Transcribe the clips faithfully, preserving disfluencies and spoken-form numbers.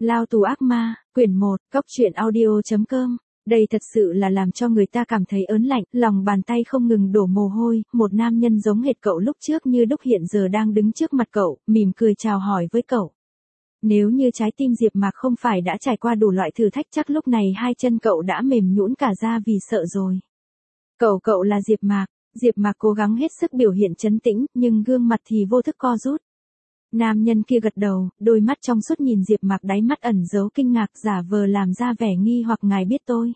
Lao tù ác ma, quyển một, cóc truyện audio chấm com. Đây thật sự là làm cho người ta cảm thấy ớn lạnh, lòng bàn tay không ngừng đổ mồ hôi, một nam nhân giống hệt cậu lúc trước như đúc hiện giờ đang đứng trước mặt cậu, mỉm cười chào hỏi với cậu. Nếu như trái tim Diệp Mạc không phải đã trải qua đủ loại thử thách chắc lúc này hai chân cậu đã mềm nhũn cả ra vì sợ rồi. Cậu cậu là Diệp Mạc, Diệp Mạc cố gắng hết sức biểu hiện trấn tĩnh, nhưng gương mặt thì vô thức co rút. Nam nhân kia gật đầu, đôi mắt trong suốt nhìn Diệp Mạc, đáy mắt ẩn giấu kinh ngạc, giả vờ làm ra vẻ nghi hoặc ngài biết tôi.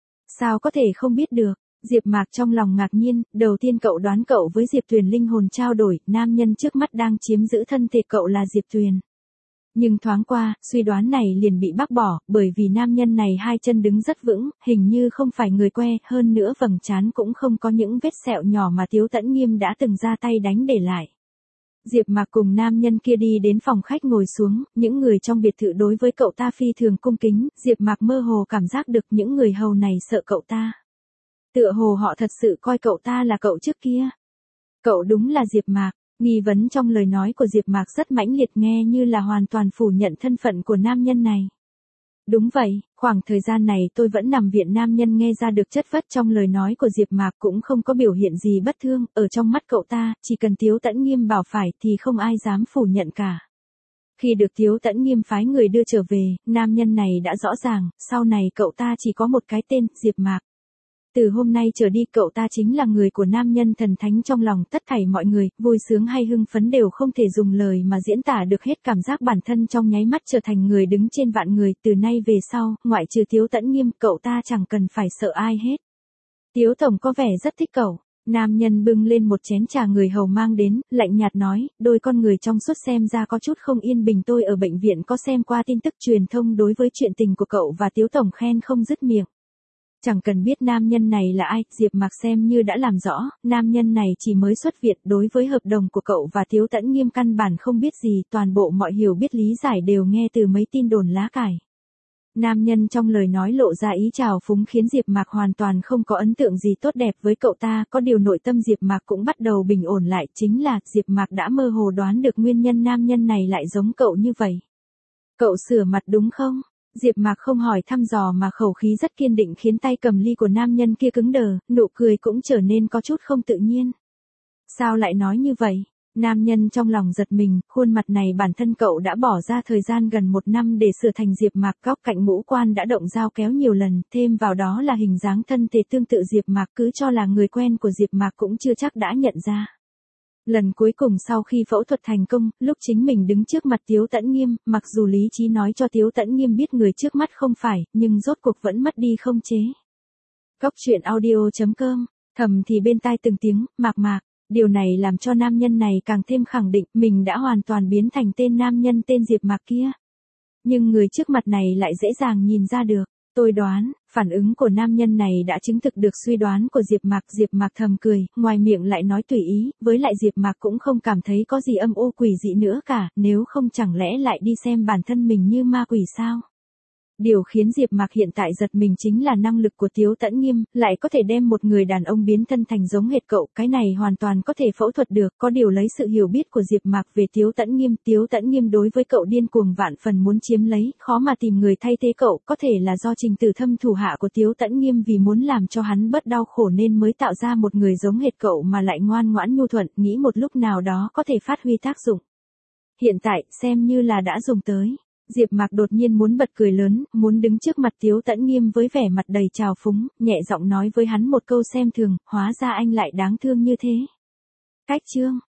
Sao có thể không biết được? Diệp Mạc trong lòng ngạc nhiên, đầu tiên cậu đoán cậu với Diệp Tuyền linh hồn trao đổi, nam nhân trước mắt đang chiếm giữ thân thể cậu là Diệp Tuyền. Nhưng thoáng qua, suy đoán này liền bị bác bỏ, bởi vì nam nhân này hai chân đứng rất vững, hình như không phải người que, hơn nữa vầng trán cũng không có những vết sẹo nhỏ mà Tiếu Tẫn Nghiêm đã từng ra tay đánh để lại. Diệp Mạc cùng nam nhân kia đi đến phòng khách ngồi xuống, những người trong biệt thự đối với cậu ta phi thường cung kính, Diệp Mạc mơ hồ cảm giác được những người hầu này sợ cậu ta. Tựa hồ họ thật sự coi cậu ta là cậu trước kia. Cậu đúng là Diệp Mạc, nghi vấn trong lời nói của Diệp Mạc rất mãnh liệt, nghe như là hoàn toàn phủ nhận thân phận của nam nhân này. Đúng vậy, khoảng thời gian này tôi vẫn nằm viện, nam nhân nghe ra được chất vấn trong lời nói của Diệp Mạc cũng không có biểu hiện gì bất thương, ở trong mắt cậu ta, chỉ cần Tiếu Tẫn Nghiêm bảo phải thì không ai dám phủ nhận cả. Khi được Tiếu Tẫn Nghiêm phái người đưa trở về, nam nhân này đã rõ ràng, sau này cậu ta chỉ có một cái tên, Diệp Mạc. Từ hôm nay trở đi cậu ta chính là người của nam nhân thần thánh trong lòng tất thảy mọi người, vui sướng hay hưng phấn đều không thể dùng lời mà diễn tả được hết, cảm giác bản thân trong nháy mắt trở thành người đứng trên vạn người, từ nay về sau, ngoại trừ Tiếu Tẫn Nghiêm, cậu ta chẳng cần phải sợ ai hết. Tiếu tổng có vẻ rất thích cậu. Nam nhân bưng lên một chén trà người hầu mang đến, lạnh nhạt nói, đôi con người trong suốt xem ra có chút không yên bình, tôi ở bệnh viện có xem qua tin tức truyền thông đối với chuyện tình của cậu và Tiếu tổng khen không dứt miệng. Chẳng cần biết nam nhân này là ai, Diệp Mạc xem như đã làm rõ, nam nhân này chỉ mới xuất viện, đối với hợp đồng của cậu và Tiếu Tẫn Nghiêm căn bản không biết gì, toàn bộ mọi hiểu biết lý giải đều nghe từ mấy tin đồn lá cải. Nam nhân trong lời nói lộ ra ý trào phúng khiến Diệp Mạc hoàn toàn không có ấn tượng gì tốt đẹp với cậu ta, có điều nội tâm Diệp Mạc cũng bắt đầu bình ổn lại, chính là Diệp Mạc đã mơ hồ đoán được nguyên nhân nam nhân này lại giống cậu như vậy. Cậu sửa mặt đúng không? Diệp Mạc không hỏi thăm dò mà khẩu khí rất kiên định khiến tay cầm ly của nam nhân kia cứng đờ, nụ cười cũng trở nên có chút không tự nhiên. Sao lại nói như vậy? Nam nhân trong lòng giật mình, khuôn mặt này bản thân cậu đã bỏ ra thời gian gần một năm để sửa thành. Diệp Mạc góc cạnh ngũ quan đã động dao kéo nhiều lần, thêm vào đó là hình dáng thân thể tương tự Diệp Mạc, cứ cho là người quen của Diệp Mạc cũng chưa chắc đã nhận ra. Lần cuối cùng sau khi phẫu thuật thành công, lúc chính mình đứng trước mặt Tiếu Tẫn Nghiêm, mặc dù lý trí nói cho Tiếu Tẫn Nghiêm biết người trước mắt không phải, nhưng rốt cuộc vẫn mất đi không chế. Cóc truyện audio chấm com, thầm thì bên tai từng tiếng, Mạc Mạc, điều này làm cho nam nhân này càng thêm khẳng định mình đã hoàn toàn biến thành tên nam nhân tên Diệp Mạc kia. Nhưng người trước mặt này lại dễ dàng nhìn ra được. Tôi đoán, phản ứng của nam nhân này đã chứng thực được suy đoán của Diệp Mạc. Diệp Mạc thầm cười, ngoài miệng lại nói tùy ý, với lại Diệp Mạc cũng không cảm thấy có gì âm u quỷ dị nữa cả, nếu không chẳng lẽ lại đi xem bản thân mình như ma quỷ sao? Điều khiến Diệp Mạc hiện tại giật mình chính là năng lực của Tiếu Tẫn Nghiêm, lại có thể đem một người đàn ông biến thân thành giống hệt cậu, cái này hoàn toàn có thể phẫu thuật được, có điều lấy sự hiểu biết của Diệp Mạc về Tiếu Tẫn Nghiêm, Tiếu Tẫn Nghiêm đối với cậu điên cuồng vạn phần muốn chiếm lấy, khó mà tìm người thay thế cậu, có thể là do Trình Tử Thâm thủ hạ của Tiếu Tẫn Nghiêm vì muốn làm cho hắn bớt đau khổ nên mới tạo ra một người giống hệt cậu mà lại ngoan ngoãn nhu thuận, nghĩ một lúc nào đó có thể phát huy tác dụng. Hiện tại, xem như là đã dùng tới. Diệp Mạc đột nhiên muốn bật cười lớn, muốn đứng trước mặt Tiếu Tẫn Nghiêm với vẻ mặt đầy trào phúng, nhẹ giọng nói với hắn một câu xem thường, hóa ra anh lại đáng thương như thế. Cách chương